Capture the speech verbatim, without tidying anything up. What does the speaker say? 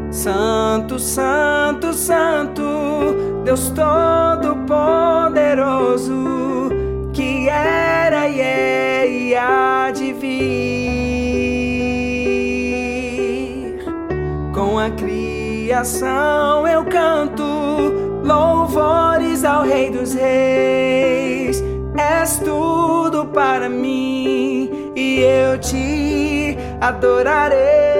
Santo, Santo, Santo, Deus Todo-Poderoso, que era e é e há de vir. Com a criação eu canto louvores ao Rei dos Reis. És tudo para mim e eu te adorarei.